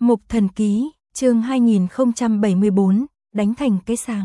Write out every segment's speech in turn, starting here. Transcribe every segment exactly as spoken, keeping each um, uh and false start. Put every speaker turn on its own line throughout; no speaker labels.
Mục Thần Ký, chương hai nghìn không trăm bảy mươi bốn, đánh thành cái sàng.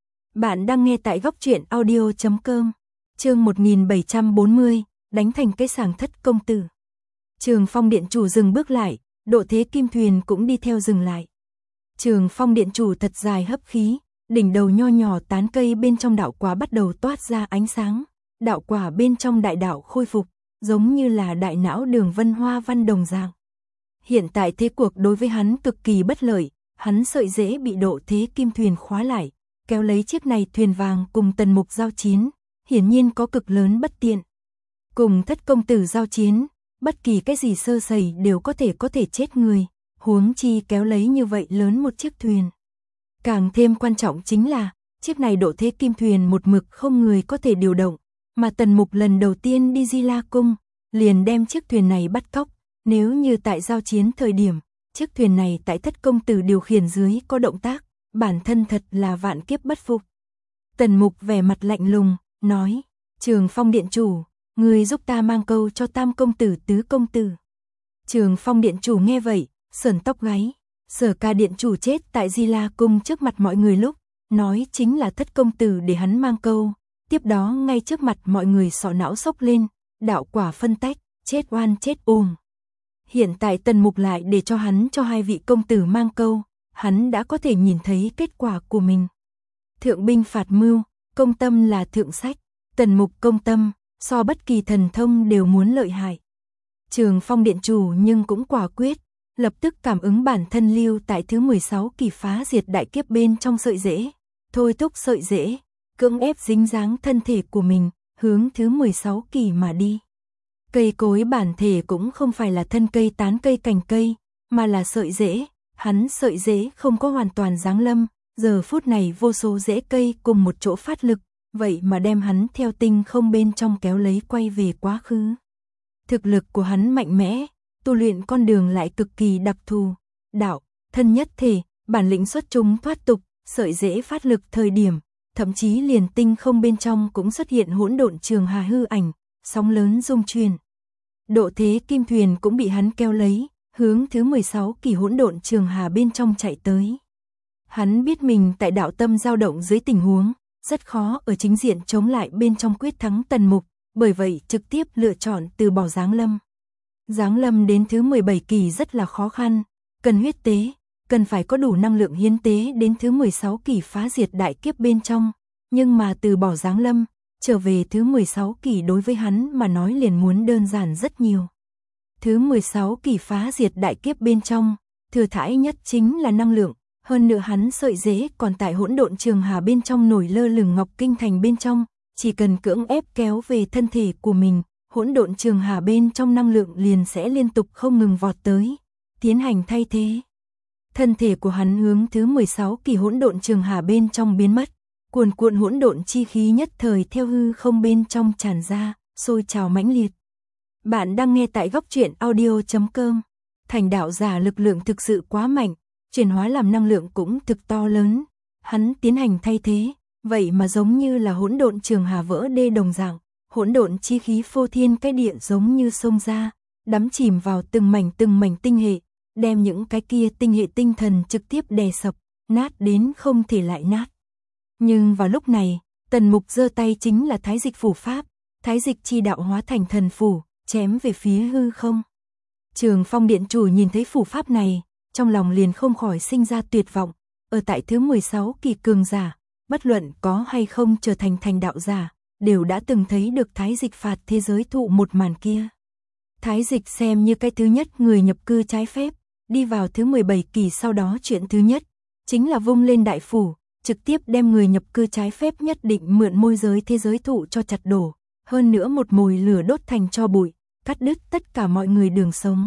Bạn đang nghe tại góc truyện audio chấm com. Chương một nghìn bảy trăm bốn mươi, đánh thành cái sàng thất công tử. Trường Phong điện chủ dừng bước lại, Độ Thế Kim thuyền cũng đi theo dừng lại. Trường Phong điện chủ thật dài hấp khí, đỉnh đầu nho nhỏ tán cây bên trong đạo quả bắt đầu toát ra ánh sáng, đạo quả bên trong đại đạo khôi phục, giống như là đại não đường vân hoa văn đồng dạng. Hiện tại thế cuộc đối với hắn cực kỳ bất lợi, hắn sợi rễ bị Độ Thế Kim thuyền khóa lại, kéo lấy chiếc này thuyền vàng cùng Tần Mục giao chiến, hiển nhiên có cực lớn bất tiện. Cùng thất công tử giao chiến, bất kỳ cái gì sơ sẩy đều có thể có thể chết người, huống chi kéo lấy như vậy lớn một chiếc thuyền. Càng thêm quan trọng chính là, chiếc này Độ Thế Kim thuyền một mực không người có thể điều động, mà Tần Mục lần đầu tiên đi Di La Cung, liền đem chiếc thuyền này bắt cóc. Nếu như tại giao chiến thời điểm, chiếc thuyền này tại thất công tử điều khiển dưới có động tác, bản thân thật là vạn kiếp bất phục. Tần Mục vẻ mặt lạnh lùng, nói, Trường Phong điện chủ, người giúp ta mang câu cho tam công tử tứ công tử. Trường Phong điện chủ nghe vậy, sởn tóc gáy, Sở Ca điện chủ chết tại Di La Cung trước mặt mọi người lúc, nói chính là thất công tử để hắn mang câu, tiếp đó ngay trước mặt mọi người sọ não sốc lên, đạo quả phân tách, chết oan chết uổng. Hiện tại Tần Mục lại để cho hắn cho hai vị công tử mang câu, hắn đã có thể nhìn thấy kết quả của mình. Thượng binh phạt mưu, công tâm là thượng sách, Tần Mục công tâm, so bất kỳ thần thông đều muốn lợi hại. Trường Phong điện chủ nhưng cũng quả quyết, lập tức cảm ứng bản thân lưu tại thứ mười sáu kỳ phá diệt đại kiếp bên trong sợi rễ, thôi thúc sợi rễ, cưỡng ép dính dáng thân thể của mình, hướng thứ mười sáu kỳ mà đi. Cây cối bản thể cũng không phải là thân cây tán cây cành cây, mà là sợi rễ, hắn sợi rễ không có hoàn toàn giáng lâm, giờ phút này vô số rễ cây cùng một chỗ phát lực, vậy mà đem hắn theo tinh không bên trong kéo lấy quay về quá khứ. Thực lực của hắn mạnh mẽ, tu luyện con đường lại cực kỳ đặc thù, đạo, thân nhất thể, bản lĩnh xuất chúng thoát tục, sợi rễ phát lực thời điểm, thậm chí liền tinh không bên trong cũng xuất hiện hỗn độn trường hà hư ảnh, sóng lớn rung chuyển. Độ Thế Kim thuyền cũng bị hắn kéo lấy, hướng thứ mười sáu kỳ hỗn độn trường hà bên trong chạy tới. Hắn biết mình tại đạo tâm dao động dưới tình huống, rất khó ở chính diện chống lại bên trong quyết thắng Tần Mục, bởi vậy trực tiếp lựa chọn từ bỏ giáng lâm. Giáng lâm đến thứ mười bảy kỳ rất là khó khăn, cần huyết tế, cần phải có đủ năng lượng hiến tế đến thứ mười sáu kỳ phá diệt đại kiếp bên trong, nhưng mà từ bỏ giáng lâm, trở về thứ mười sáu kỳ đối với hắn mà nói liền muốn đơn giản rất nhiều. Thứ mười sáu kỳ phá diệt đại kiếp bên trong, thừa thãi nhất chính là năng lượng, hơn nữa hắn sợi rễ còn tại hỗn độn trường hà bên trong nổi lơ lửng Ngọc Kinh Thành bên trong, chỉ cần cưỡng ép kéo về thân thể của mình, hỗn độn trường hà bên trong năng lượng liền sẽ liên tục không ngừng vọt tới, tiến hành thay thế. Thân thể của hắn hướng thứ mười sáu kỳ hỗn độn trường hà bên trong biến mất. Cuồn cuộn hỗn độn chi khí nhất thời theo hư không bên trong tràn ra, sôi trào mãnh liệt. Bạn đang nghe tại góc truyện audio chấm com. Thành đạo giả lực lượng thực sự quá mạnh, chuyển hóa làm năng lượng cũng thực to lớn. Hắn tiến hành thay thế, vậy mà giống như là hỗn độn trường hà vỡ đê đồng dạng, hỗn độn chi khí phô thiên cái địa giống như sông ra, đắm chìm vào từng mảnh từng mảnh tinh hệ, đem những cái kia tinh hệ tinh thần trực tiếp đè sập, nát đến không thể lại nát. Nhưng vào lúc này, Tần Mục giơ tay chính là Thái Dịch Phủ Pháp, Thái Dịch chi đạo hóa thành thần phủ, chém về phía hư không. Trường Phong điện chủ nhìn thấy phủ pháp này, trong lòng liền không khỏi sinh ra tuyệt vọng, ở tại thứ mười sáu kỳ cường giả, bất luận có hay không trở thành thành đạo giả, đều đã từng thấy được Thái Dịch phạt thế giới thụ một màn kia. Thái Dịch xem như cái thứ nhất người nhập cư trái phép, đi vào thứ mười bảy kỳ sau đó chuyện thứ nhất, chính là vung lên đại phủ, trực tiếp đem người nhập cư trái phép nhất định mượn môi giới thế giới thụ cho chặt đổ, hơn nữa một mồi lửa đốt thành tro bụi, cắt đứt tất cả mọi người đường sống.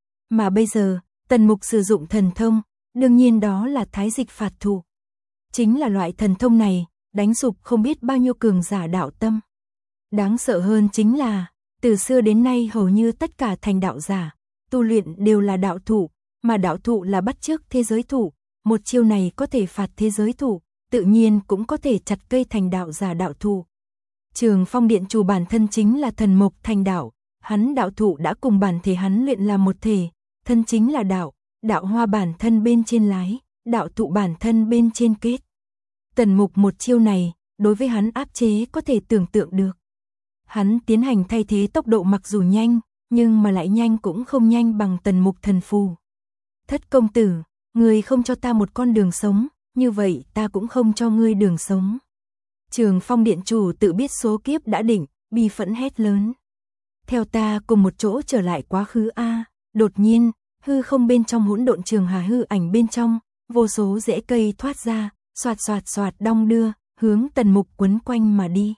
Mà bây giờ, Tần Mục sử dụng thần thông, đương nhiên đó là Thái Dịch phạt thụ. Chính là loại thần thông này, đánh sụp không biết bao nhiêu cường giả đạo tâm. Đáng sợ hơn chính là, từ xưa đến nay hầu như tất cả thành đạo giả, tu luyện đều là đạo thụ, mà đạo thụ là bắt chước thế giới thụ. Một chiêu này có thể phạt thế giới thụ, tự nhiên cũng có thể chặt cây thành đạo giả đạo thụ. Trường Phong điện chủ bản thân chính là thần mộc thành đạo, hắn đạo thụ đã cùng bản thể hắn luyện làm một thể, thân chính là đạo, đạo hoa bản thân bên trên lái, đạo thụ bản thân bên trên kết. Tần Mục một chiêu này, đối với hắn áp chế có thể tưởng tượng được. Hắn tiến hành thay thế tốc độ mặc dù nhanh, nhưng mà lại nhanh cũng không nhanh bằng Tần Mục thần phù. Thất công tử, ngươi không cho ta một con đường sống, như vậy ta cũng không cho ngươi đường sống. Trường Phong điện chủ tự biết số kiếp đã định, bi phẫn hét lớn. Theo ta cùng một chỗ trở lại quá khứ a. Đột nhiên, hư không bên trong hỗn độn trường hà hư ảnh bên trong, vô số rễ cây thoát ra, xoạt xoạt xoạt đong đưa, hướng Tần Mục quấn quanh mà đi.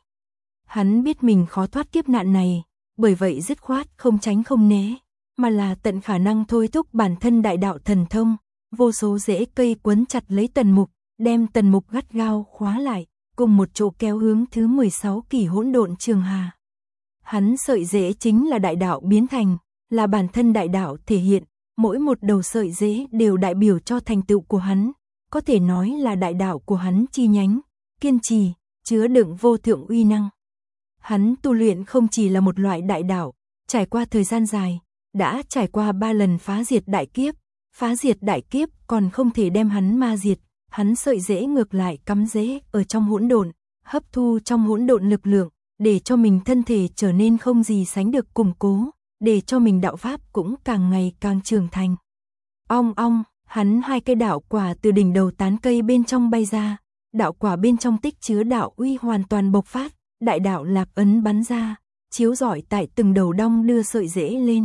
Hắn biết mình khó thoát kiếp nạn này, bởi vậy dứt khoát không tránh không né, mà là tận khả năng thôi thúc bản thân đại đạo thần thông, vô số rễ cây quấn chặt lấy Tần Mục, đem Tần Mục gắt gao khóa lại, cùng một chỗ kéo hướng thứ mười sáu kỷ hỗn độn trường hà. Hắn sợi rễ chính là đại đạo biến thành, là bản thân đại đạo thể hiện, mỗi một đầu sợi rễ đều đại biểu cho thành tựu của hắn, có thể nói là đại đạo của hắn chi nhánh, kiên trì, chứa đựng vô thượng uy năng. Hắn tu luyện không chỉ là một loại đại đạo, trải qua thời gian dài, đã trải qua ba lần phá diệt đại kiếp, phá diệt đại kiếp còn không thể đem hắn ma diệt, hắn sợi rễ ngược lại cắm rễ ở trong hỗn độn, hấp thu trong hỗn độn lực lượng, để cho mình thân thể trở nên không gì sánh được củng cố, để cho mình đạo pháp cũng càng ngày càng trưởng thành. Ong ong, hắn hai cây đạo quả từ đỉnh đầu tán cây bên trong bay ra, đạo quả bên trong tích chứa đạo uy hoàn toàn bộc phát, đại đạo lạc ấn bắn ra, chiếu rọi tại từng đầu đong đưa sợi rễ lên.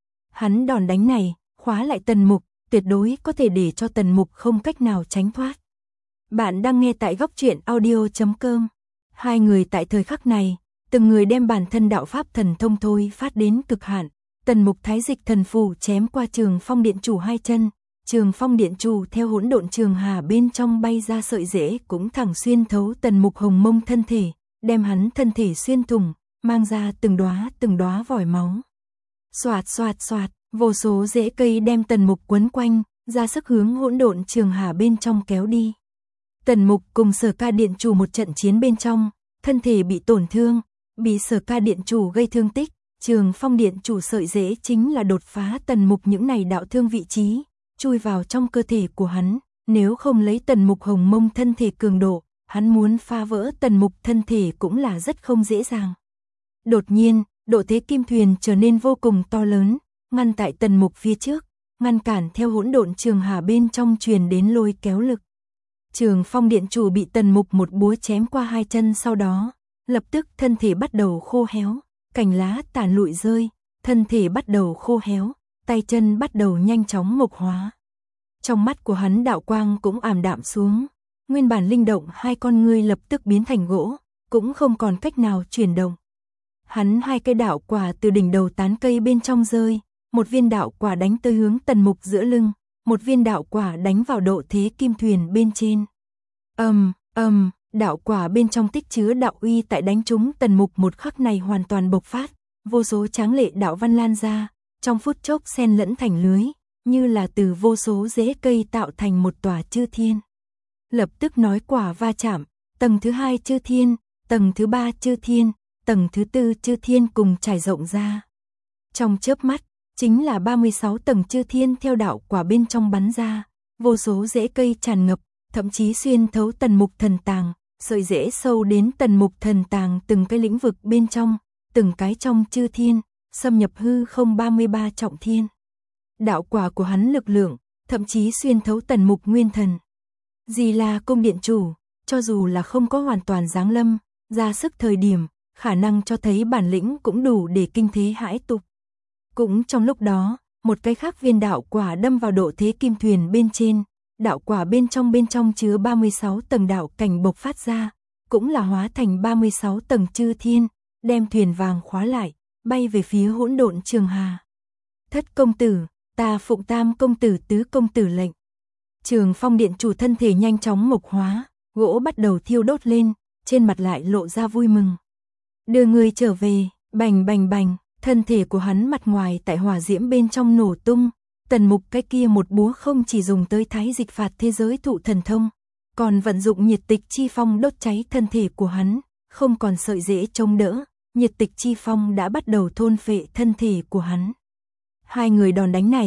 Hắn đòn đánh này, khóa lại Tần Mục, tuyệt đối có thể để cho Tần Mục không cách nào tránh thoát. Bạn đang nghe tại góc truyện audio chấm com. Hai người tại thời khắc này, từng người đem bản thân đạo pháp thần thông thôi phát đến cực hạn. Tần Mục thái dịch thần phù chém qua Trường Phong điện chủ hai chân, Trường Phong điện chủ theo hỗn độn trường hà bên trong bay ra sợi rễ cũng thẳng xuyên thấu Tần Mục hồng mông thân thể, đem hắn thân thể xuyên thủng, mang ra từng đóa từng đóa vòi máu. Xoạt xoạt xoạt, vô số rễ cây đem Tần Mục quấn quanh, ra sức hướng hỗn độn trường hà bên trong kéo đi. Tần Mục cùng Sở Ca điện chủ một trận chiến bên trong, thân thể bị tổn thương, bị Sở Ca điện chủ gây thương tích, Trường Phong điện chủ sợi rễ chính là đột phá Tần Mục những này đạo thương vị trí, chui vào trong cơ thể của hắn, nếu không lấy Tần Mục hồng mông thân thể cường độ, hắn muốn phá vỡ Tần Mục thân thể cũng là rất không dễ dàng. Đột nhiên, độ thế kim thuyền trở nên vô cùng to lớn, ngăn tại Tần Mục phía trước, ngăn cản theo hỗn độn trường hà bên trong truyền đến lôi kéo lực. Trường Phong điện chủ bị Tần Mục một búa chém qua hai chân, sau đó, lập tức thân thể bắt đầu khô héo, cành lá tàn lụi rơi, thân thể bắt đầu khô héo, tay chân bắt đầu nhanh chóng mục hóa. Trong mắt của hắn đạo quang cũng ảm đạm xuống, nguyên bản linh động hai con ngươi lập tức biến thành gỗ, cũng không còn cách nào chuyển động. Hắn hai cây đạo quả từ đỉnh đầu tán cây bên trong rơi, một viên đạo quả đánh tới hướng Tần Mục giữa lưng, một viên đạo quả đánh vào độ thế kim thuyền bên trên. Ầm, ầm, đạo quả bên trong tích chứa đạo uy tại đánh trúng Tần Mục một khắc này hoàn toàn bộc phát, vô số tráng lệ đạo văn lan ra, trong phút chốc xen lẫn thành lưới, như là từ vô số rễ cây tạo thành một tòa chư thiên. Lập tức nói quả va chạm, tầng thứ hai chư thiên, tầng thứ ba chư thiên, tầng thứ tư chư thiên cùng trải rộng ra. Trong chớp mắt, chính là ba mươi sáu tầng chư thiên theo đạo quả bên trong bắn ra, vô số rễ cây tràn ngập, thậm chí xuyên thấu Tần Mục thần tàng, sợi rễ sâu đến Tần Mục thần tàng từng cái lĩnh vực bên trong, từng cái trong chư thiên, xâm nhập hư không ba mươi ba trọng thiên. Đạo quả của hắn lực lượng, thậm chí xuyên thấu Tần Mục nguyên thần. Gì là cung điện chủ, cho dù là không có hoàn toàn giáng lâm, ra sức thời điểm, khả năng cho thấy bản lĩnh cũng đủ để kinh thế hãi tục. Cũng trong lúc đó, một cái khác viên đạo quả đâm vào độ thế kim thuyền bên trên, đạo quả bên trong bên trong chứa ba mươi sáu tầng đạo cảnh bộc phát ra, cũng là hóa thành ba mươi sáu tầng chư thiên, đem thuyền vàng khóa lại, bay về phía hỗn độn trường hà. Thất công tử, ta phụng Tam công tử tứ công tử lệnh. Trường Phong điện chủ thân thể nhanh chóng mộc hóa, gỗ bắt đầu thiêu đốt lên, trên mặt lại lộ ra vui mừng. Đưa người trở về, bành bành bành, thân thể của hắn mặt ngoài tại hỏa diễm bên trong nổ tung. Tần Mục cái kia một búa không chỉ dùng tới thái dịch phạt thế giới thụ thần thông, còn vận dụng nhiệt tịch chi phong đốt cháy thân thể của hắn, không còn sợi rễ chống đỡ, nhiệt tịch chi phong đã bắt đầu thôn phệ thân thể của hắn. Hai người đòn đánh này,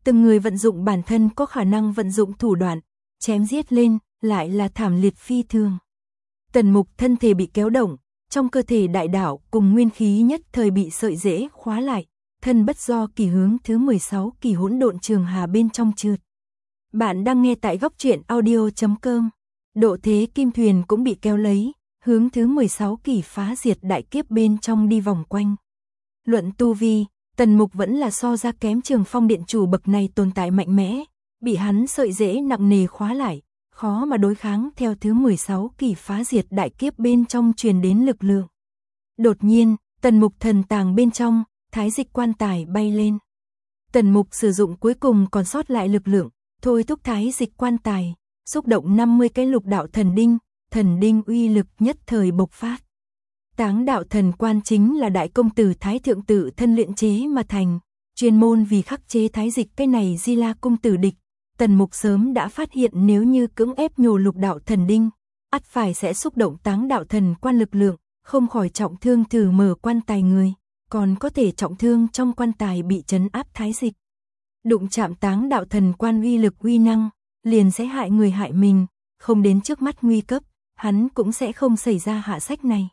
từng người vận dụng bản thân có khả năng vận dụng thủ đoạn, chém giết lên, lại là thảm liệt phi thường. Tần Mục thân thể bị kéo động, trong cơ thể đại đạo cùng nguyên khí nhất thời bị sợi rễ khóa lại, thân bất do kỳ hướng thứ mười sáu kỳ hỗn độn trường hà bên trong trượt. Bạn đang nghe tại góc truyện audio chấm com. Độ thế kim thuyền cũng bị kéo lấy, hướng thứ mười sáu kỳ phá diệt đại kiếp bên trong đi vòng quanh. Luận tu vi, Tần Mục vẫn là so ra kém Trường Phong điện chủ bậc này tồn tại mạnh mẽ, bị hắn sợi rễ nặng nề khóa lại, khó mà đối kháng theo thứ mười sáu kỳ phá diệt đại kiếp bên trong truyền đến lực lượng. Đột nhiên, Tần Mục thần tàng bên trong, thái dịch quan tài bay lên. Tần Mục sử dụng cuối cùng còn sót lại lực lượng, thôi thúc thái dịch quan tài, xúc động năm mươi cái lục đạo thần đinh, thần đinh uy lực nhất thời bộc phát. Táng đạo thần quan chính là đại công tử thái thượng tự thân luyện chế mà thành, chuyên môn vì khắc chế thái dịch cái này Di La công tử địch. Tần Mục sớm đã phát hiện nếu như cưỡng ép nhổ lục đạo thần đinh, ắt phải sẽ xúc động táng đạo thần quan lực lượng, không khỏi trọng thương thử mở quan tài người, còn có thể trọng thương trong quan tài bị trấn áp thái dịch. Đụng chạm táng đạo thần quan uy lực uy năng, liền sẽ hại người hại mình, không đến trước mắt nguy cấp, hắn cũng sẽ không xảy ra hạ sách này.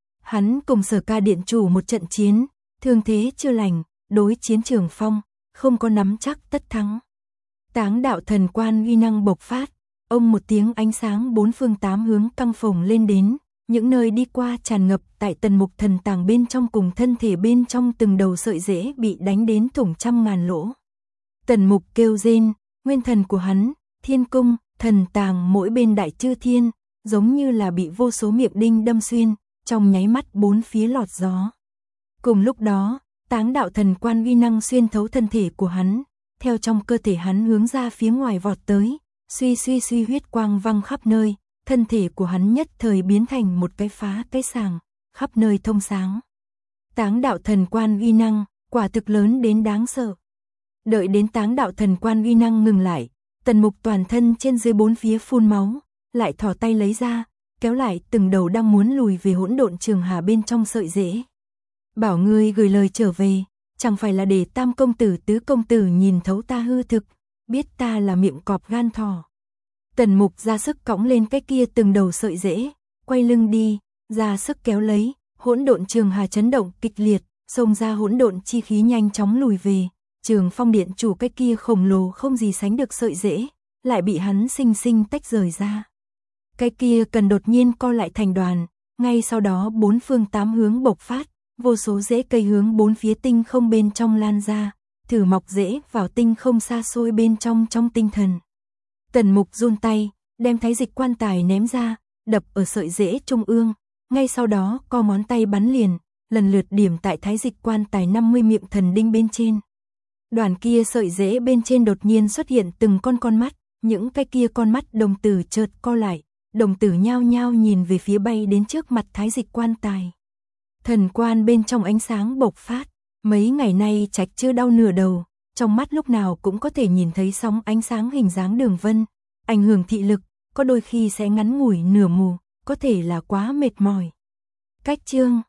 Hắn cùng Sở Ca điện chủ một trận chiến, thương thế chưa lành, đối chiến Trường Phong, không có nắm chắc tất thắng. Táng đạo thần quan uy năng bộc phát, ông một tiếng ánh sáng bốn phương tám hướng căng phồng lên đến, những nơi đi qua tràn ngập tại Tần Mục thần tàng bên trong cùng thân thể bên trong từng đầu sợi rễ bị đánh đến thủng trăm ngàn lỗ. Tần Mục kêu rên, nguyên thần của hắn, thiên cung, thần tàng mỗi bên đại chư thiên, giống như là bị vô số miệng đinh đâm xuyên, trong nháy mắt bốn phía lọt gió. Cùng lúc đó, táng đạo thần quan uy năng xuyên thấu thân thể của hắn, theo trong cơ thể hắn hướng ra phía ngoài vọt tới, suy suy suy huyết quang văng khắp nơi, thân thể của hắn nhất thời biến thành một cái phá cái sàng, khắp nơi thông sáng. Táng đạo thần quan uy năng, quả thực lớn đến đáng sợ. Đợi đến táng đạo thần quan uy năng ngừng lại, Tần Mục toàn thân trên dưới bốn phía phun máu, lại thò tay lấy ra, kéo lại từng đầu đang muốn lùi về hỗn độn trường hà bên trong sợi rễ. Bảo ngươi gửi lời trở về, chẳng phải là để tam công tử tứ công tử nhìn thấu ta hư thực, biết ta là miệng cọp gan thỏ. Tần Mục ra sức cõng lên cái kia từng đầu sợi rễ, quay lưng đi, ra sức kéo lấy, hỗn độn trường hà chấn động kịch liệt, xông ra hỗn độn chi khí nhanh chóng lùi về. Trường Phong điện chủ cái kia khổng lồ không gì sánh được sợi rễ, lại bị hắn sinh sinh tách rời ra. Cái kia cần đột nhiên co lại thành đoàn, ngay sau đó bốn phương tám hướng bộc phát, vô số rễ cây hướng bốn phía tinh không bên trong lan ra, thử mọc rễ vào tinh không xa xôi bên trong trong tinh thần. Tần Mục run tay, đem thái dịch quan tài ném ra, đập ở sợi rễ trung ương, ngay sau đó co ngón tay bắn liền, lần lượt điểm tại thái dịch quan tài năm mươi miệng thần đinh bên trên. Đoàn kia sợi rễ bên trên đột nhiên xuất hiện từng con con mắt, những cái kia con mắt đồng tử chợt co lại, đồng tử nhao nhao nhìn về phía bay đến trước mặt thái dịch quan tài. Thần quan bên trong ánh sáng bộc phát, mấy ngày nay Trạch chưa đau nửa đầu, trong mắt lúc nào cũng có thể nhìn thấy sóng ánh sáng hình dáng đường vân, ảnh hưởng thị lực, có đôi khi sẽ ngắn ngủi nửa mù, có thể là quá mệt mỏi. Cách chương